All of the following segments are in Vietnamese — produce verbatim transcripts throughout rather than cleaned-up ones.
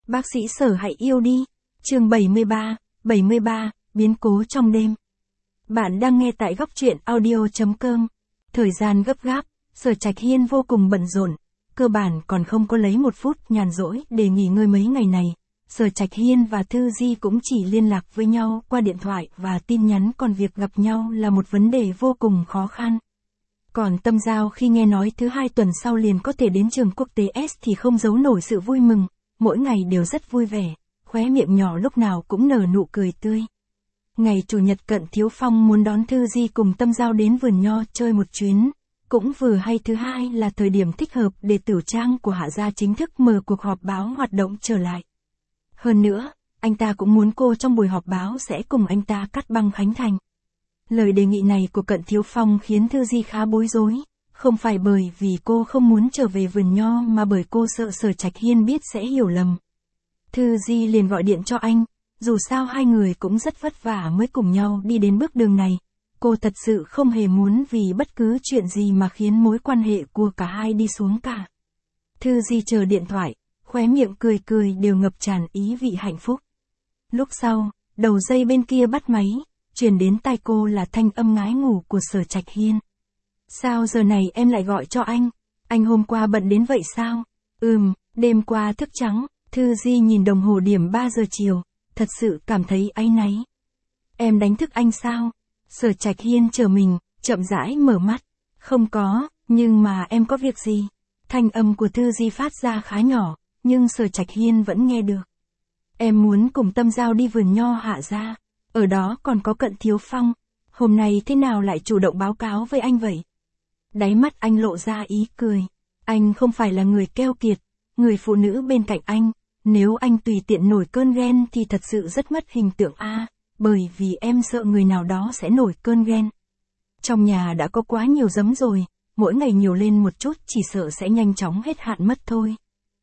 Bác sĩ Sở hãy yêu đi. Chương bảy mươi ba, bảy mươi ba, biến cố trong đêm. Bạn đang nghe tại góc truyện audio chấm com. Thời gian gấp gáp, Sở Trạch Hiên vô cùng bận rộn, cơ bản còn không có lấy một phút nhàn rỗi để nghỉ ngơi mấy ngày này. Sở Trạch Hiên và Thư Di cũng chỉ liên lạc với nhau qua điện thoại và tin nhắn, còn việc gặp nhau là một vấn đề vô cùng khó khăn. Còn Tâm Giao khi nghe nói thứ hai tuần sau liền có thể đến trường quốc tế S thì không giấu nổi sự vui mừng, mỗi ngày đều rất vui vẻ, khóe miệng nhỏ lúc nào cũng nở nụ cười tươi. Ngày Chủ nhật Cận Thiếu Phong muốn đón Thư Di cùng Tâm Giao đến vườn nho chơi một chuyến, cũng vừa hay thứ hai là thời điểm thích hợp để Tử Trang của Hạ gia chính thức mở cuộc họp báo hoạt động trở lại. Hơn nữa, anh ta cũng muốn cô trong buổi họp báo sẽ cùng anh ta cắt băng khánh thành. Lời đề nghị này của Cận Thiếu Phong khiến Thư Di khá bối rối, không phải bởi vì cô không muốn trở về vườn nho mà bởi cô sợ Sở Trạch Hiên biết sẽ hiểu lầm. Thư Di liền gọi điện cho anh, dù sao hai người cũng rất vất vả mới cùng nhau đi đến bước đường này, cô thật sự không hề muốn vì bất cứ chuyện gì mà khiến mối quan hệ của cả hai đi xuống cả. Thư Di chờ điện thoại, khóe miệng cười cười đều ngập tràn ý vị hạnh phúc. Lúc sau, đầu dây bên kia bắt máy, truyền đến tai cô là thanh âm ngái ngủ của Sở Trạch Hiên. Sao giờ này em lại gọi cho anh? Anh hôm qua bận đến vậy sao? Ừm, đêm qua thức trắng. Thư Di nhìn đồng hồ điểm ba giờ chiều, thật sự cảm thấy áy náy. Em đánh thức anh sao? Sở Trạch Hiên chờ mình, chậm rãi mở mắt. Không có, nhưng mà em có việc gì? Thanh âm của Thư Di phát ra khá nhỏ, nhưng Sở Trạch Hiên vẫn nghe được. Em muốn cùng Tâm Giao đi vườn nho Hạ gia, ở đó còn có Cận Thiếu Phong, hôm nay thế nào lại chủ động báo cáo với anh vậy? Đáy mắt anh lộ ra ý cười, anh không phải là người keo kiệt, người phụ nữ bên cạnh anh, nếu anh tùy tiện nổi cơn ghen thì thật sự rất mất hình tượng a, bởi vì em sợ người nào đó sẽ nổi cơn ghen. Trong nhà đã có quá nhiều giấm rồi, mỗi ngày nhiều lên một chút chỉ sợ sẽ nhanh chóng hết hạn mất thôi.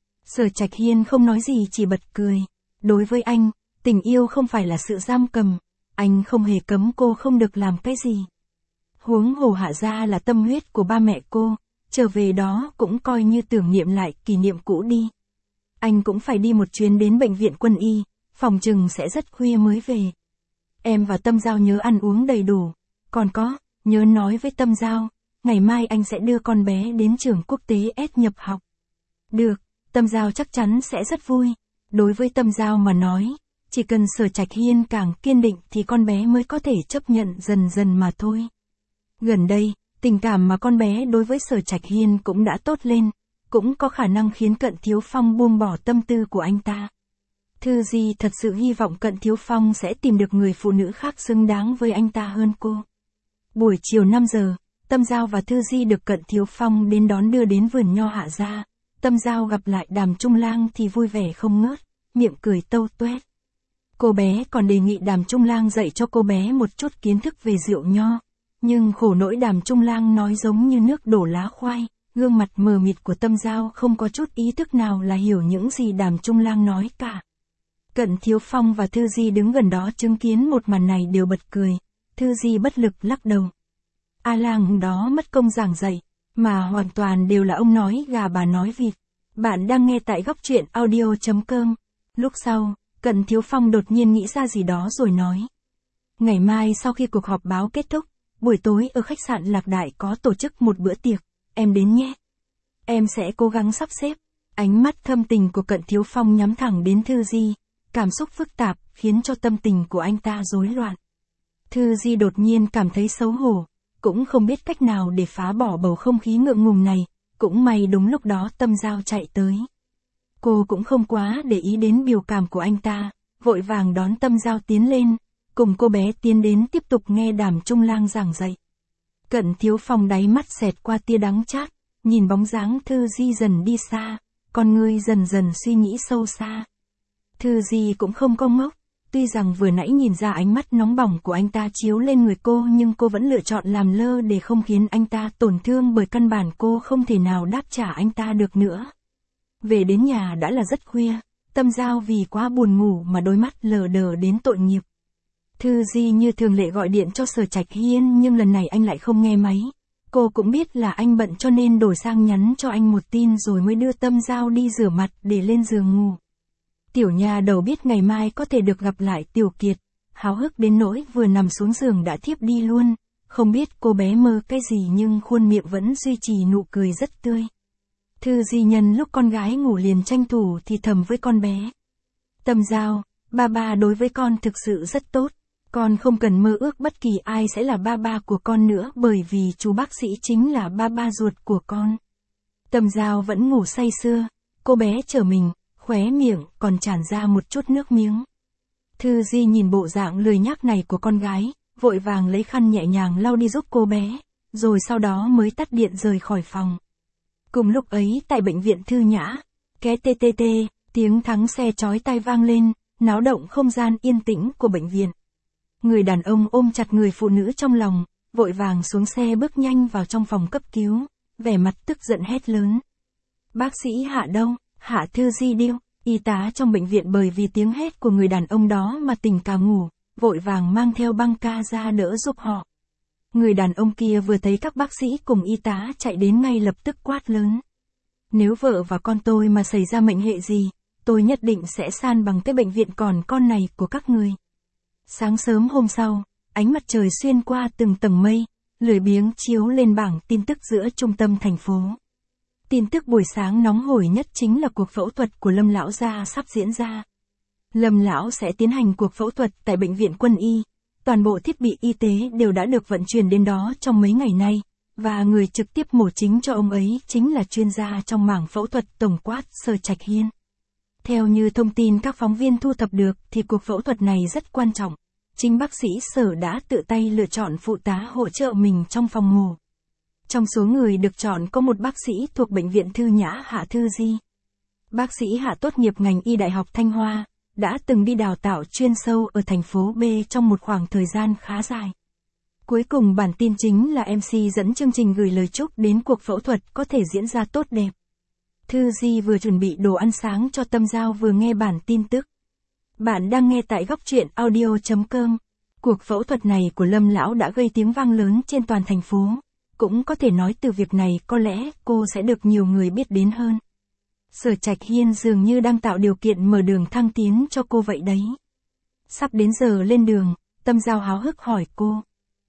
Sở Trạch Hiên không nói gì chỉ bật cười. Đối với anh, tình yêu không phải là sự giam cầm, anh không hề cấm cô không được làm cái gì. Huống hồ Hạ gia là tâm huyết của ba mẹ cô, trở về đó cũng coi như tưởng niệm lại kỷ niệm cũ đi. Anh cũng phải đi một chuyến đến bệnh viện quân y, phòng chừng sẽ rất khuya mới về. Em và Tâm Giao nhớ ăn uống đầy đủ, còn có, nhớ nói với Tâm Giao, ngày mai anh sẽ đưa con bé đến trường quốc tế S nhập học. Được, Tâm Giao chắc chắn sẽ rất vui. Đối với Tâm Giao mà nói, chỉ cần Sở Trạch Hiên càng kiên định thì con bé mới có thể chấp nhận dần dần mà thôi. Gần đây, tình cảm mà con bé đối với Sở Trạch Hiên cũng đã tốt lên, cũng có khả năng khiến Cận Thiếu Phong buông bỏ tâm tư của anh ta. Thư Di thật sự hy vọng Cận Thiếu Phong sẽ tìm được người phụ nữ khác xứng đáng với anh ta hơn cô. Buổi chiều năm giờ, Tâm Giao và Thư Di được Cận Thiếu Phong đến đón đưa đến vườn nho Hạ gia. Tâm Giao gặp lại Đàm Trung Lang thì vui vẻ không ngớt, miệng cười tâu tuét. Cô bé còn đề nghị Đàm Trung Lang dạy cho cô bé một chút kiến thức về rượu nho, nhưng khổ nỗi Đàm Trung Lang nói giống như nước đổ lá khoai, gương mặt mờ mịt của Tâm Giao không có chút ý thức nào là hiểu những gì Đàm Trung Lang nói cả. Cận Thiếu Phong và Thư Di đứng gần đó chứng kiến một màn này đều bật cười, Thư Di bất lực lắc đầu. A Lang đó mất công giảng dạy, mà hoàn toàn đều là ông nói gà bà nói vịt. Bạn đang nghe tại góc truyện audio chấm com. Lúc sau, Cận Thiếu Phong đột nhiên nghĩ ra gì đó rồi nói. Ngày mai sau khi cuộc họp báo kết thúc, buổi tối ở khách sạn Lạc Đại có tổ chức một bữa tiệc, em đến nhé. Em sẽ cố gắng sắp xếp. Ánh mắt thâm tình của Cận Thiếu Phong nhắm thẳng đến Thư Di, cảm xúc phức tạp khiến cho tâm tình của anh ta rối loạn. Thư Di đột nhiên cảm thấy xấu hổ, cũng không biết cách nào để phá bỏ bầu không khí ngượng ngùng này, cũng may đúng lúc đó Tâm Giao chạy tới. Cô cũng không quá để ý đến biểu cảm của anh ta, vội vàng đón Tâm Giao tiến lên, cùng cô bé tiến đến tiếp tục nghe Đàm Trung Lang giảng dạy. Cận Thiếu Phong đáy mắt xẹt qua tia đắng chát, nhìn bóng dáng Thư Di dần đi xa, con ngươi dần dần suy nghĩ sâu xa. Thư Di cũng không có ngốc, tuy rằng vừa nãy nhìn ra ánh mắt nóng bỏng của anh ta chiếu lên người cô nhưng cô vẫn lựa chọn làm lơ để không khiến anh ta tổn thương bởi căn bản cô không thể nào đáp trả anh ta được nữa. Về đến nhà đã là rất khuya, Tâm Giao vì quá buồn ngủ mà đôi mắt lờ đờ đến tội nghiệp. Thư Di như thường lệ gọi điện cho Sở Trạch Hiên nhưng lần này anh lại không nghe máy. Cô cũng biết là anh bận cho nên đổi sang nhắn cho anh một tin rồi mới đưa Tâm Giao đi rửa mặt để lên giường ngủ. Tiểu nha đầu biết ngày mai có thể được gặp lại Tiểu Kiệt, háo hức đến nỗi vừa nằm xuống giường đã thiếp đi luôn, không biết cô bé mơ cái gì nhưng khuôn miệng vẫn duy trì nụ cười rất tươi. Thư Di nhân lúc con gái ngủ liền tranh thủ thì thầm với con bé. Tâm Giao, ba ba đối với con thực sự rất tốt, con không cần mơ ước bất kỳ ai sẽ là ba ba của con nữa bởi vì chú bác sĩ chính là ba ba ruột của con. Tâm Giao vẫn ngủ say sưa, cô bé trở mình, khóe miệng còn tràn ra một chút nước miếng. Thư Di nhìn bộ dạng lười nhác này của con gái, vội vàng lấy khăn nhẹ nhàng lau đi giúp cô bé, rồi sau đó mới tắt điện rời khỏi phòng. Cùng lúc ấy tại bệnh viện Thư Nhã, ké tê tê tê, tiếng thắng xe chói tai vang lên, náo động không gian yên tĩnh của bệnh viện. Người đàn ông ôm chặt người phụ nữ trong lòng, vội vàng xuống xe bước nhanh vào trong phòng cấp cứu, vẻ mặt tức giận hét lớn. Bác sĩ Hạ đâu, Hạ Thư Di điêu, y tá trong bệnh viện bởi vì tiếng hét của người đàn ông đó mà tỉnh cả ngủ, vội vàng mang theo băng ca ra đỡ giúp họ. Người đàn ông kia vừa thấy các bác sĩ cùng y tá chạy đến ngay lập tức quát lớn. Nếu vợ và con tôi mà xảy ra mệnh hệ gì, tôi nhất định sẽ san bằng cái bệnh viện còn con này của các người. Sáng sớm hôm sau, ánh mặt trời xuyên qua từng tầng mây, lười biếng chiếu lên bảng tin tức giữa trung tâm thành phố. Tin tức buổi sáng nóng hổi nhất chính là cuộc phẫu thuật của Lâm lão gia sắp diễn ra. Lâm lão sẽ tiến hành cuộc phẫu thuật tại bệnh viện Quân y. Toàn bộ thiết bị y tế đều đã được vận chuyển đến đó trong mấy ngày nay, và người trực tiếp mổ chính cho ông ấy chính là chuyên gia trong mảng phẫu thuật tổng quát Sở Trạch Hiên. Theo như thông tin các phóng viên thu thập được thì cuộc phẫu thuật này rất quan trọng. Chính bác sĩ Sở đã tự tay lựa chọn phụ tá hỗ trợ mình trong phòng mổ. Trong số người được chọn có một bác sĩ thuộc bệnh viện Thư Nhã Hạ Thư Di. Bác sĩ Hạ tốt nghiệp ngành y Đại học Thanh Hoa, đã từng đi đào tạo chuyên sâu ở thành phố B trong một khoảng thời gian khá dài. Cuối cùng bản tin chính là em xê dẫn chương trình gửi lời chúc đến cuộc phẫu thuật có thể diễn ra tốt đẹp. Thư Di vừa chuẩn bị đồ ăn sáng cho Tâm Giao vừa nghe bản tin tức. Bạn đang nghe tại góc truyện audio chấm com. Cuộc phẫu thuật này của Lâm lão đã gây tiếng vang lớn trên toàn thành phố. Cũng có thể nói từ việc này có lẽ cô sẽ được nhiều người biết đến hơn. Sở Trạch Hiên dường như đang tạo điều kiện mở đường thăng tiến cho cô vậy đấy. Sắp đến giờ lên đường, Tâm Giao háo hức hỏi cô.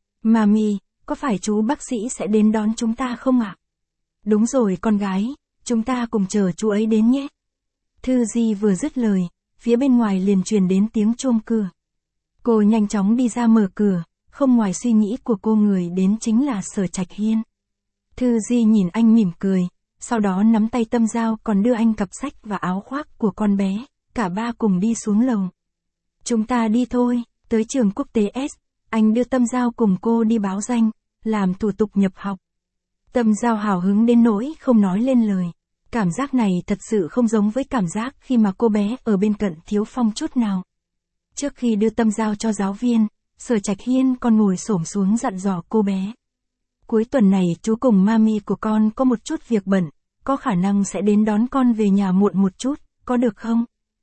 Mami, có phải chú bác sĩ sẽ đến đón chúng ta không ạ? Đúng rồi con gái, chúng ta cùng chờ chú ấy đến nhé. Thư Di vừa dứt lời, phía bên ngoài liền truyền đến tiếng chuông cửa. Cô nhanh chóng đi ra mở cửa, không ngoài suy nghĩ của cô người đến chính là Sở Trạch Hiên. Thư Di nhìn anh mỉm cười, sau đó nắm tay Tâm Giao còn đưa anh cặp sách và áo khoác của con bé, cả ba cùng đi xuống lầu. Chúng ta đi thôi, tới trường quốc tế S, anh đưa Tâm Giao cùng cô đi báo danh, làm thủ tục nhập học. Tâm Giao hào hứng đến nỗi không nói lên lời. Cảm giác này thật sự không giống với cảm giác khi mà cô bé ở bên cạnh Thiếu Phong chút nào. Trước khi đưa Tâm Giao cho giáo viên, Sở Trạch Hiên còn ngồi xổm xuống dặn dò cô bé. Cuối tuần này chú cùng mami của con có một chút việc bận, có khả năng sẽ đến đón con về nhà muộn một chút, có được không?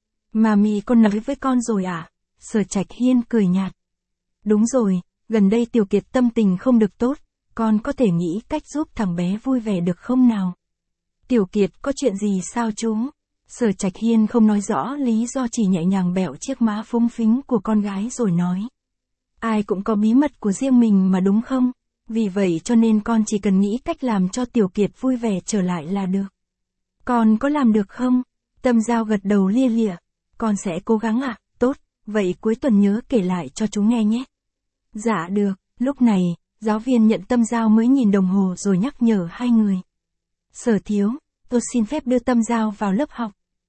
Mami con nói với con rồi à? Sở Trạch Hiên cười nhạt. Đúng rồi, gần đây Tiểu Kiệt tâm tình không được tốt, con có thể nghĩ cách giúp thằng bé vui vẻ được không nào? Tiểu Kiệt có chuyện gì sao chú? Sở Trạch Hiên không nói rõ lý do, chỉ nhẹ nhàng bẹo chiếc má phúng phính của con gái rồi nói. Ai cũng có bí mật của riêng mình mà đúng không? Vì vậy cho nên con chỉ cần nghĩ cách làm cho Tiểu Kiệt vui vẻ trở lại là được. Con có làm được không? Tâm Giao gật đầu lia lịa. Con sẽ cố gắng ạ, à? Tốt, vậy cuối tuần nhớ kể lại cho chú nghe nhé. Dạ được, lúc này, giáo viên nhận Tâm Giao mới nhìn đồng hồ rồi nhắc nhở hai người. Sở Thiếu, tôi xin phép đưa Tâm Giao vào lớp học.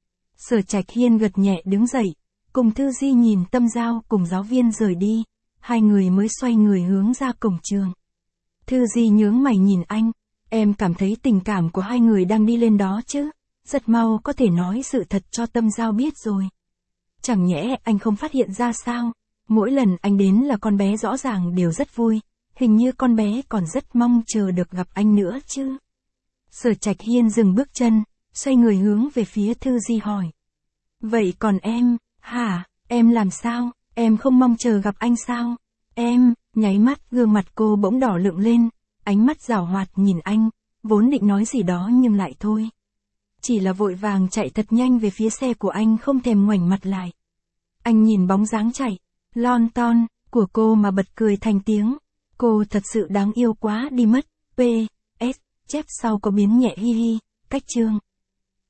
Sở Trạch Hiên gật nhẹ đứng dậy, cùng Thư Di nhìn Tâm Giao cùng giáo viên rời đi, hai người mới xoay người hướng ra cổng trường. Thư Di nhướng mày nhìn anh, em cảm thấy tình cảm của hai người đang đi lên đó chứ, rất mau có thể nói sự thật cho Tâm Giao biết rồi. Chẳng nhẽ anh không phát hiện ra sao, mỗi lần anh đến là con bé rõ ràng đều rất vui, hình như con bé còn rất mong chờ được gặp anh nữa chứ. Sở Trạch Hiên dừng bước chân, xoay người hướng về phía Thư Di hỏi. Vậy còn em, hả, em làm sao, em không mong chờ gặp anh sao? Em, nháy mắt gương mặt cô bỗng đỏ lựng lên, ánh mắt giảo hoạt nhìn anh, vốn định nói gì đó nhưng lại thôi. chỉ là vội vàng chạy thật nhanh về phía xe của anh không thèm ngoảnh mặt lại. Anh nhìn bóng dáng chạy, lon ton, của cô mà bật cười thành tiếng. Cô thật sự đáng yêu quá đi mất. P S. Chép sau có biến nhẹ hi hi. Cách chương.